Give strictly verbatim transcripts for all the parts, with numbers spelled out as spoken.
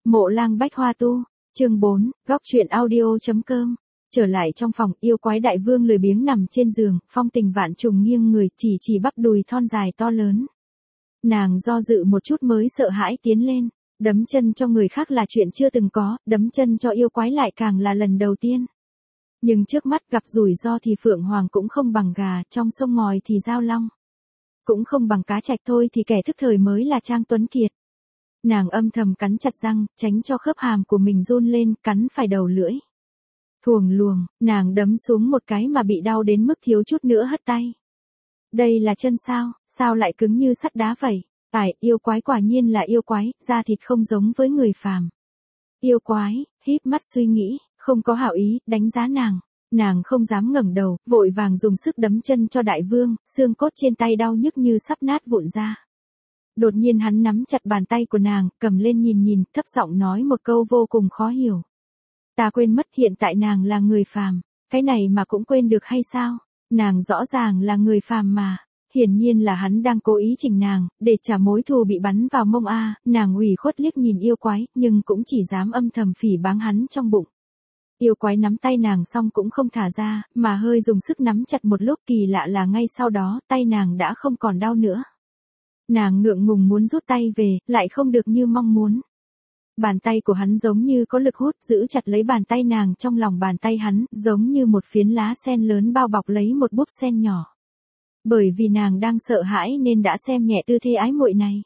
Mộ Lang Bách Hoa Tu, chương bốn, góc truyện audio.com. Trở lại trong phòng, yêu quái đại vương lười biếng nằm trên giường, phong tình vạn trùng nghiêng người, chỉ chỉ bắp đùi thon dài to lớn. Nàng do dự một chút mới sợ hãi tiến lên, đấm chân cho người khác là chuyện chưa từng có, đấm chân cho yêu quái lại càng là lần đầu tiên. Nhưng trước mắt gặp rủi ro thì phượng hoàng cũng không bằng gà, trong sông ngòi thì giao long. Cũng không bằng cá trạch thôi thì kẻ thức thời mới là Trang Tuấn Kiệt. Nàng âm thầm cắn chặt răng, tránh cho khớp hàm của mình run lên, cắn phải đầu lưỡi. Thuồng luồng, nàng đấm xuống một cái mà bị đau đến mức thiếu chút nữa hất tay. Đây là chân sao, sao lại cứng như sắt đá vậy? Phải, yêu quái quả nhiên là yêu quái, da thịt không giống với người phàm. Yêu quái, híp mắt suy nghĩ, không có hảo ý, đánh giá nàng. Nàng không dám ngẩng đầu, vội vàng dùng sức đấm chân cho đại vương, xương cốt trên tay đau nhức như sắp nát vụn ra. Đột nhiên hắn nắm chặt bàn tay của nàng, cầm lên nhìn nhìn, thấp giọng nói một câu vô cùng khó hiểu. Ta quên mất hiện tại nàng là người phàm, cái này mà cũng quên được hay sao? Nàng rõ ràng là người phàm mà. Hiển nhiên là hắn đang cố ý chỉnh nàng, để trả mối thù bị bắn vào mông a. Nàng ủy khuất liếc nhìn yêu quái, nhưng cũng chỉ dám âm thầm phỉ báng hắn trong bụng. Yêu quái nắm tay nàng xong cũng không thả ra, mà hơi dùng sức nắm chặt một lúc, kỳ lạ là ngay sau đó, tay nàng đã không còn đau nữa. Nàng ngượng ngùng muốn rút tay về, lại không được như mong muốn. Bàn tay của hắn giống như có lực hút, giữ chặt lấy bàn tay nàng trong lòng bàn tay hắn, giống như một phiến lá sen lớn bao bọc lấy một búp sen nhỏ. Bởi vì nàng đang sợ hãi nên đã xem nhẹ tư thế ái muội này.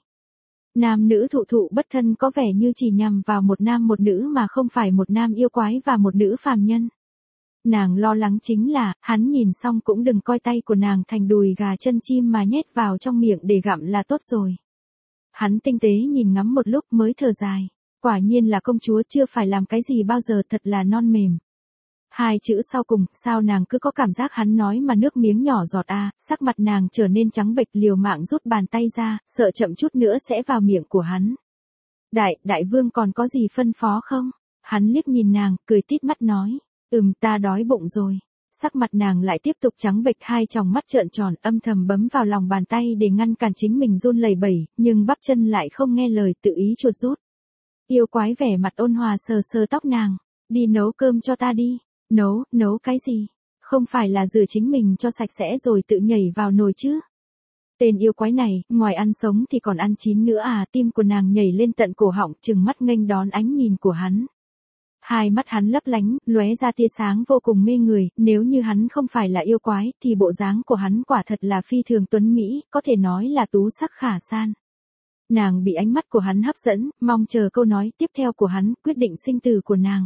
Nam nữ thụ thụ bất thân có vẻ như chỉ nhằm vào một nam một nữ mà không phải một nam yêu quái và một nữ phàm nhân. Nàng lo lắng chính là, hắn nhìn xong cũng đừng coi tay của nàng thành đùi gà chân chim mà nhét vào trong miệng để gặm là tốt rồi. Hắn tinh tế nhìn ngắm một lúc mới thở dài. Quả nhiên là công chúa chưa phải làm cái gì bao giờ, thật là non mềm. Hai chữ sau cùng, sao nàng cứ có cảm giác hắn nói mà nước miếng nhỏ giọt a. À, sắc mặt nàng trở nên trắng bệch, liều mạng rút bàn tay ra, sợ chậm chút nữa sẽ vào miệng của hắn. Đại, đại vương còn có gì phân phó không? Hắn liếc nhìn nàng, cười tít mắt nói, ừm ta đói bụng rồi. Sắc mặt nàng lại tiếp tục trắng bệch, hai tròng mắt trợn tròn, âm thầm bấm vào lòng bàn tay để ngăn cản chính mình run lẩy bẩy, nhưng bắp chân lại không nghe lời, tự ý chuột rút. Yêu quái vẻ mặt ôn hòa sờ sờ tóc nàng, đi nấu cơm cho ta đi. Nấu, nấu cái gì? Không phải là rửa chính mình cho sạch sẽ rồi tự nhảy vào nồi chứ? Tên yêu quái này, ngoài ăn sống thì còn ăn chín nữa à? Tim của nàng nhảy lên tận cổ họng, trừng mắt nghênh đón ánh nhìn của hắn. Hai mắt hắn lấp lánh, lóe ra tia sáng vô cùng mê người, nếu như hắn không phải là yêu quái, thì bộ dáng của hắn quả thật là phi thường tuấn mỹ, có thể nói là tú sắc khả san. Nàng bị ánh mắt của hắn hấp dẫn, mong chờ câu nói tiếp theo của hắn, quyết định sinh tử của nàng.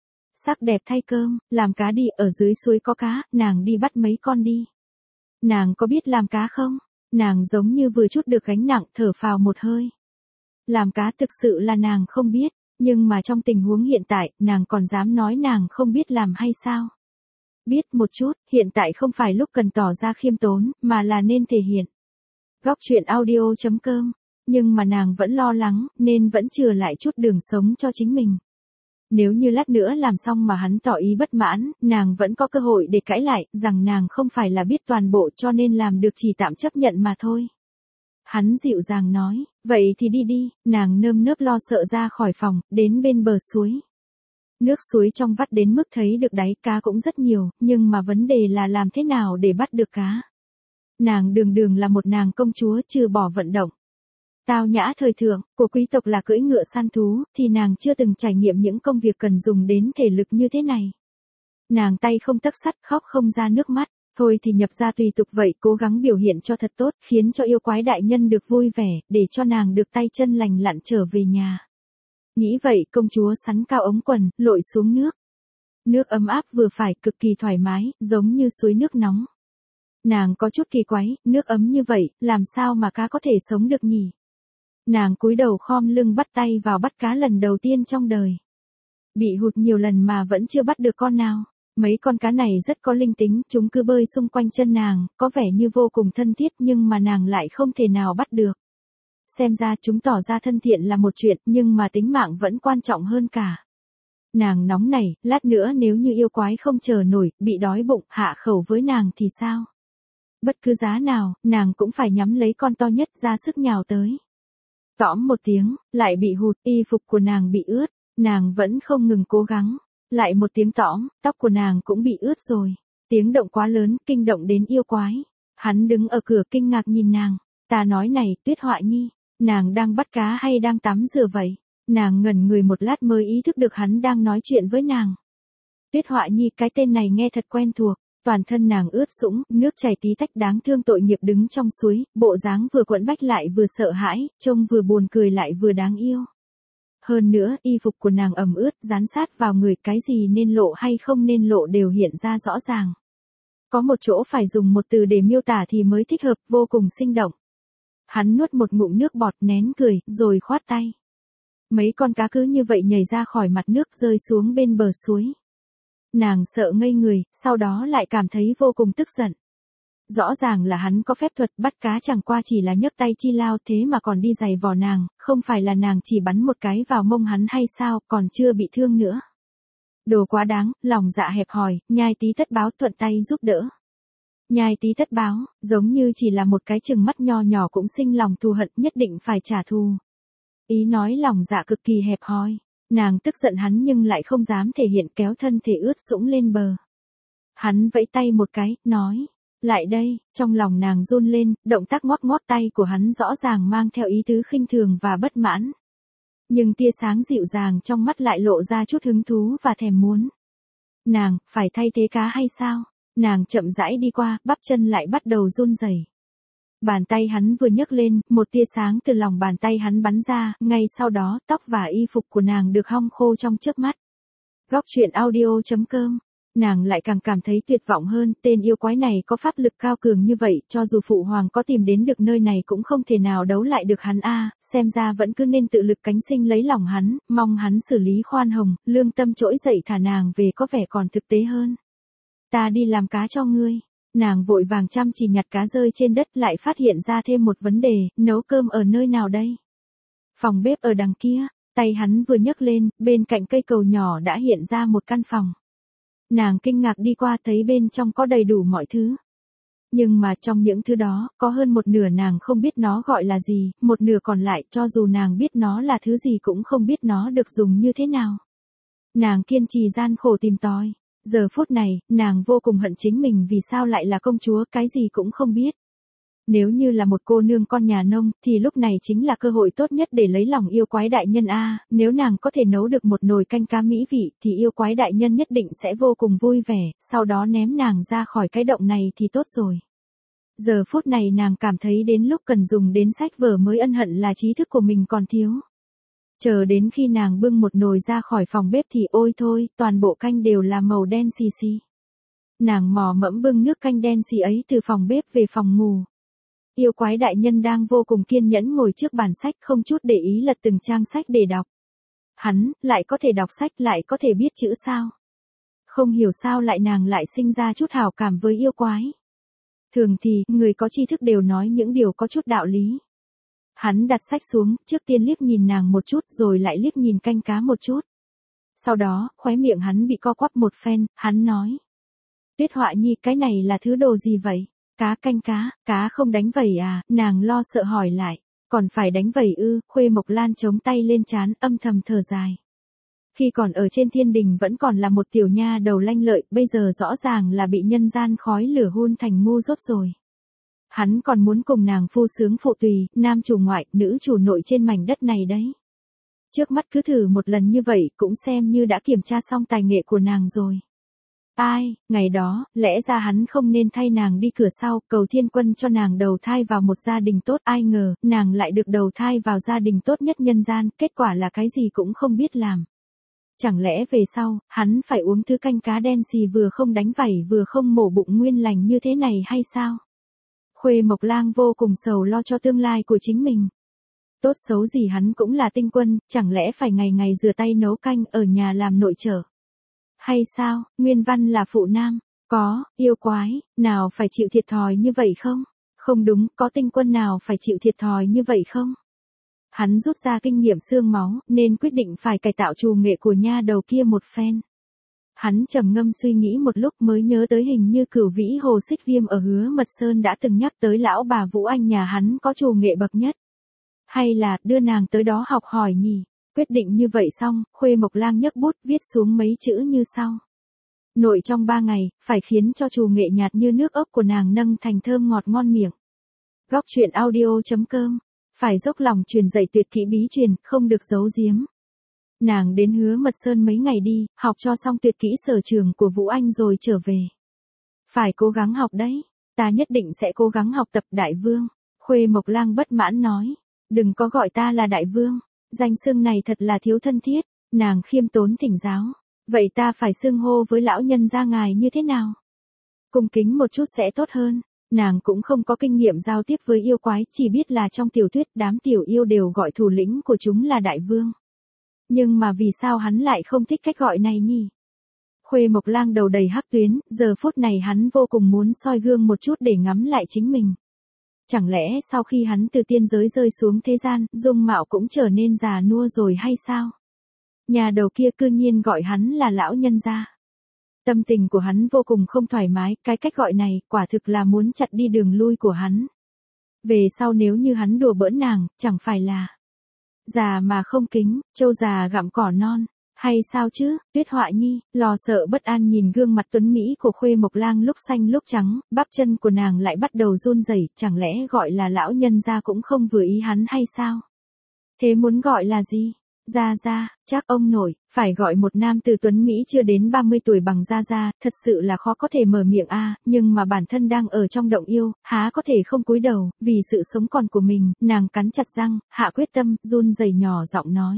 Sắc đẹp thay cơm, làm cá đi, ở dưới suối có cá, nàng đi bắt mấy con đi. Nàng có biết làm cá không? Nàng giống như vừa chút được gánh nặng, thở phào một hơi. Làm cá thực sự là nàng không biết, nhưng mà trong tình huống hiện tại, nàng còn dám nói nàng không biết làm hay sao? Biết một chút, hiện tại không phải lúc cần tỏ ra khiêm tốn, mà là nên thể hiện. Góc truyện audio.com, nhưng mà nàng vẫn lo lắng, nên vẫn chừa lại chút đường sống cho chính mình. Nếu như lát nữa làm xong mà hắn tỏ ý bất mãn, nàng vẫn có cơ hội để cãi lại, rằng nàng không phải là biết toàn bộ cho nên làm được chỉ tạm chấp nhận mà thôi. Hắn dịu dàng nói, vậy thì đi đi, nàng nơm nớp lo sợ ra khỏi phòng, đến bên bờ suối. Nước suối trong vắt đến mức thấy được đáy, cá cũng rất nhiều, nhưng mà vấn đề là làm thế nào để bắt được cá. Nàng đường đường là một nàng công chúa, trừ bỏ vận động tao nhã thời thượng, của quý tộc là cưỡi ngựa săn thú, thì nàng chưa từng trải nghiệm những công việc cần dùng đến thể lực như thế này. Nàng tay không tấc sắt, khóc không ra nước mắt, thôi thì nhập ra tùy tục vậy, cố gắng biểu hiện cho thật tốt, khiến cho yêu quái đại nhân được vui vẻ, để cho nàng được tay chân lành lặn trở về nhà. Nghĩ vậy, công chúa sắn cao ống quần, lội xuống nước. Nước ấm áp vừa phải, cực kỳ thoải mái, giống như suối nước nóng. Nàng có chút kỳ quái, nước ấm như vậy, làm sao mà cá có thể sống được nhỉ? Nàng cúi đầu khom lưng bắt tay vào bắt cá lần đầu tiên trong đời. Bị hụt nhiều lần mà vẫn chưa bắt được con nào. Mấy con cá này rất có linh tính, chúng cứ bơi xung quanh chân nàng, có vẻ như vô cùng thân thiết nhưng mà nàng lại không thể nào bắt được. Xem ra chúng tỏ ra thân thiện là một chuyện, nhưng mà tính mạng vẫn quan trọng hơn cả. Nàng nóng nảy, lát nữa nếu như yêu quái không chờ nổi, bị đói bụng, hạ khẩu với nàng thì sao? Bất cứ giá nào, nàng cũng phải nhắm lấy con to nhất ra sức nhào tới. Tõm một tiếng, lại bị hụt, y phục của nàng bị ướt, nàng vẫn không ngừng cố gắng. Lại một tiếng tõm, tóc của nàng cũng bị ướt rồi. Tiếng động quá lớn, kinh động đến yêu quái. Hắn đứng ở cửa kinh ngạc nhìn nàng. Ta nói này, Tuyết Họa Nhi, nàng đang bắt cá hay đang tắm rửa vậy? Nàng ngẩn người một lát mới ý thức được hắn đang nói chuyện với nàng. Tuyết Họa Nhi, cái tên này nghe thật quen thuộc. Toàn thân nàng ướt sũng, nước chảy tí tách, đáng thương tội nghiệp đứng trong suối, bộ dáng vừa quẫn bách lại vừa sợ hãi, trông vừa buồn cười lại vừa đáng yêu. Hơn nữa, y phục của nàng ẩm ướt, dán sát vào người, cái gì nên lộ hay không nên lộ đều hiện ra rõ ràng. Có một chỗ phải dùng một từ để miêu tả thì mới thích hợp, vô cùng sinh động. Hắn nuốt một ngụm nước bọt, nén cười, rồi khoát tay. Mấy con cá cứ như vậy nhảy ra khỏi mặt nước, rơi xuống bên bờ suối. Nàng sợ ngây người, sau đó lại cảm thấy vô cùng tức giận. Rõ ràng là hắn có phép thuật bắt cá, chẳng qua chỉ là nhấc tay chi lao, thế mà còn đi giày vò nàng, không phải là nàng chỉ bắn một cái vào mông hắn hay sao, còn chưa bị thương nữa. Đồ quá đáng, lòng dạ hẹp hòi, Nhai Tí Tất Báo thuận tay giúp đỡ. Nhai Tí Tất Báo, giống như chỉ là một cái chừng mắt nho nhỏ cũng sinh lòng thù hận, nhất định phải trả thù. Ý nói lòng dạ cực kỳ hẹp hòi. Nàng tức giận hắn nhưng lại không dám thể hiện, kéo thân thể ướt sũng lên bờ. Hắn vẫy tay một cái, nói, lại đây, trong lòng nàng run lên, động tác ngoắc ngoắc tay của hắn rõ ràng mang theo ý tứ khinh thường và bất mãn. Nhưng tia sáng dịu dàng trong mắt lại lộ ra chút hứng thú và thèm muốn. Nàng, phải thay thế cá hay sao? Nàng chậm rãi đi qua, bắp chân lại bắt đầu run rẩy. Bàn tay hắn vừa nhấc lên, một tia sáng từ lòng bàn tay hắn bắn ra, ngay sau đó, tóc và y phục của nàng được hong khô trong chớp mắt. Góc truyện audio chấm com. Nàng lại càng cảm thấy tuyệt vọng hơn, tên yêu quái này có pháp lực cao cường như vậy, cho dù phụ hoàng có tìm đến được nơi này cũng không thể nào đấu lại được hắn a, xem ra vẫn cứ nên tự lực cánh sinh lấy lòng hắn, mong hắn xử lý khoan hồng, lương tâm trỗi dậy thả nàng về có vẻ còn thực tế hơn. Ta đi làm cá cho ngươi. Nàng vội vàng chăm chỉ nhặt cá rơi trên đất, lại phát hiện ra thêm một vấn đề, nấu cơm ở nơi nào đây? Phòng bếp ở đằng kia, tay hắn vừa nhấc lên, bên cạnh cây cầu nhỏ đã hiện ra một căn phòng. Nàng kinh ngạc đi qua, thấy bên trong có đầy đủ mọi thứ. Nhưng mà trong những thứ đó, có hơn một nửa nàng không biết nó gọi là gì, một nửa còn lại cho dù nàng biết nó là thứ gì cũng không biết nó được dùng như thế nào. Nàng kiên trì gian khổ tìm tòi. Giờ phút này, nàng vô cùng hận chính mình vì sao lại là công chúa, cái gì cũng không biết. Nếu như là một cô nương con nhà nông, thì lúc này chính là cơ hội tốt nhất để lấy lòng yêu quái đại nhân a. Nếu nàng có thể nấu được một nồi canh cá mỹ vị, thì yêu quái đại nhân nhất định sẽ vô cùng vui vẻ, sau đó ném nàng ra khỏi cái động này thì tốt rồi. Giờ phút này nàng cảm thấy đến lúc cần dùng đến sách vở mới ân hận là trí thức của mình còn thiếu. Chờ đến khi nàng bưng một nồi ra khỏi phòng bếp thì ôi thôi, toàn bộ canh đều là màu đen xì xì. Nàng mò mẫm bưng nước canh đen xì ấy từ phòng bếp về phòng ngủ. Yêu quái đại nhân đang vô cùng kiên nhẫn ngồi trước bàn sách, không chút để ý lật từng trang sách để đọc. Hắn, lại có thể đọc sách, lại có thể biết chữ sao? Không hiểu sao lại nàng lại sinh ra chút hảo cảm với yêu quái. Thường thì, người có tri thức đều nói những điều có chút đạo lý. Hắn đặt sách xuống, trước tiên liếc nhìn nàng một chút rồi lại liếc nhìn canh cá một chút. Sau đó, khóe miệng hắn bị co quắp một phen, hắn nói. Tuyết Họa Nhi, cái này là thứ đồ gì vậy? Cá canh cá, cá không đánh vẩy à? Nàng lo sợ hỏi lại. Còn phải đánh vẩy ư? Khuê Mộc Lan chống tay lên trán, âm thầm thở dài. Khi còn ở trên thiên đình vẫn còn là một tiểu nha đầu lanh lợi, bây giờ rõ ràng là bị nhân gian khói lửa hun thành ngu dốt rồi. Hắn còn muốn cùng nàng phu sướng phụ tùy, nam chủ ngoại, nữ chủ nội trên mảnh đất này đấy. Trước mắt cứ thử một lần như vậy cũng xem như đã kiểm tra xong tài nghệ của nàng rồi. Ai, ngày đó, lẽ ra hắn không nên thay nàng đi cửa sau, cầu thiên quân cho nàng đầu thai vào một gia đình tốt, ai ngờ, nàng lại được đầu thai vào gia đình tốt nhất nhân gian, kết quả là cái gì cũng không biết làm. Chẳng lẽ về sau, hắn phải uống thứ canh cá đen xì vừa không đánh vảy vừa không mổ bụng nguyên lành như thế này hay sao? Khuê Mộc Lang vô cùng sầu lo cho tương lai của chính mình. Tốt xấu gì hắn cũng là tinh quân, chẳng lẽ phải ngày ngày rửa tay nấu canh ở nhà làm nội trợ? Hay sao, nguyên văn là phụ nam, có, yêu quái, nào phải chịu thiệt thòi như vậy không? Không đúng, có tinh quân nào phải chịu thiệt thòi như vậy không? Hắn rút ra kinh nghiệm xương máu, nên quyết định phải cải tạo trù nghệ của nha đầu kia một phen. Hắn trầm ngâm suy nghĩ một lúc mới nhớ tới hình như Cửu Vĩ Hồ Xích Viêm ở Hứa Mật Sơn đã từng nhắc tới lão bà Vũ Anh nhà hắn có trù nghệ bậc nhất. Hay là đưa nàng tới đó học hỏi nhỉ? Quyết định như vậy xong, Khuê Mộc Lang nhấc bút viết xuống mấy chữ như sau. Nội trong ba ngày, phải khiến cho trù nghệ nhạt như nước ốc của nàng nâng thành thơm ngọt ngon miệng. Góc truyện audio chấm com. Phải dốc lòng truyền dạy tuyệt kỹ bí truyền, không được giấu giếm. Nàng đến Hứa Mật Sơn mấy ngày đi, học cho xong tuyệt kỹ sở trường của Vũ Anh rồi trở về. Phải cố gắng học đấy, ta nhất định sẽ cố gắng học tập đại vương. Khuê Mộc Lang bất mãn nói, đừng có gọi ta là đại vương, danh xưng này thật là thiếu thân thiết. Nàng khiêm tốn thỉnh giáo, vậy ta phải xưng hô với lão nhân gia ngài như thế nào? Cung kính một chút sẽ tốt hơn. Nàng cũng không có kinh nghiệm giao tiếp với yêu quái, chỉ biết là trong tiểu thuyết đám tiểu yêu đều gọi thủ lĩnh của chúng là đại vương. Nhưng mà vì sao hắn lại không thích cách gọi này nhỉ? Khuê Mộc Lang đầu đầy hắc tuyến, giờ phút này hắn vô cùng muốn soi gương một chút để ngắm lại chính mình. Chẳng lẽ sau khi hắn từ tiên giới rơi xuống thế gian, dung mạo cũng trở nên già nua rồi hay sao? Nhà đầu kia cư nhiên gọi hắn là lão nhân gia. Tâm tình của hắn vô cùng không thoải mái, cái cách gọi này quả thực là muốn chặn đi đường lui của hắn. Về sau nếu như hắn đùa bỡn nàng, chẳng phải là già mà không kính, trâu già gặm cỏ non, hay sao chứ? Tuyết Họa Nhi, lo sợ bất an nhìn gương mặt tuấn mỹ của Khuê Mộc Lang lúc xanh lúc trắng, bắp chân của nàng lại bắt đầu run rẩy, chẳng lẽ gọi là lão nhân gia cũng không vừa ý hắn hay sao? Thế muốn gọi là gì? Gia Gia, chắc ông nội, phải gọi một nam từ tuấn Mỹ chưa đến ba mươi tuổi bằng Gia Gia, thật sự là khó có thể mở miệng a à, nhưng mà bản thân đang ở trong động yêu, há có thể không cúi đầu, vì sự sống còn của mình, nàng cắn chặt răng, hạ quyết tâm, run rẩy nhỏ giọng nói.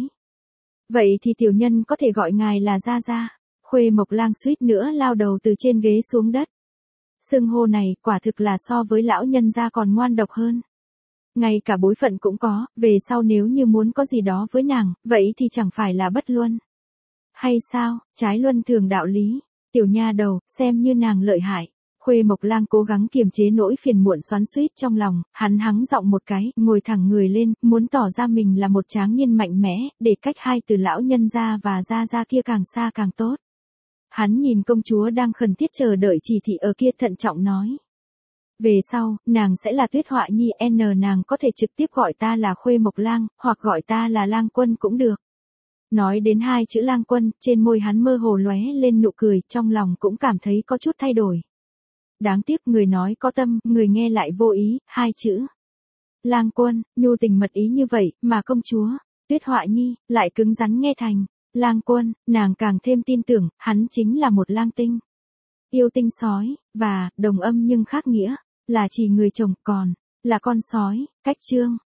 Vậy thì tiểu nhân có thể gọi ngài là Gia Gia. Khuê Mộc Lang suýt nữa lao đầu từ trên ghế xuống đất. Xưng hô này quả thực là so với lão nhân gia còn ngoan độc hơn. Ngay cả bối phận cũng có, về sau nếu như muốn có gì đó với nàng, vậy thì chẳng phải là bất luân. Hay sao, trái luân thường đạo lý, tiểu nha đầu, xem như nàng lợi hại. Khuê Mộc Lang cố gắng kiềm chế nỗi phiền muộn xoắn xuýt trong lòng, hắn hắng giọng một cái, ngồi thẳng người lên, muốn tỏ ra mình là một tráng niên mạnh mẽ, để cách hai từ lão nhân gia và gia gia kia càng xa càng tốt. Hắn nhìn công chúa đang khẩn thiết chờ đợi chỉ thị ở kia thận trọng nói. Về sau, nàng sẽ là Tuyết Họa Nhi, n nàng có thể trực tiếp gọi ta là Khuê Mộc Lang, hoặc gọi ta là Lang Quân cũng được. Nói đến hai chữ Lang Quân, trên môi hắn mơ hồ lóe lên nụ cười, trong lòng cũng cảm thấy có chút thay đổi. Đáng tiếc người nói có tâm, người nghe lại vô ý, hai chữ. Lang Quân, nhu tình mật ý như vậy, mà công chúa, Tuyết Họa Nhi, lại cứng rắn nghe thành. Lang Quân, nàng càng thêm tin tưởng, hắn chính là một lang tinh. Yêu tinh sói, và, đồng âm nhưng khác nghĩa, là chỉ người chồng, còn, là con sói, cách chương.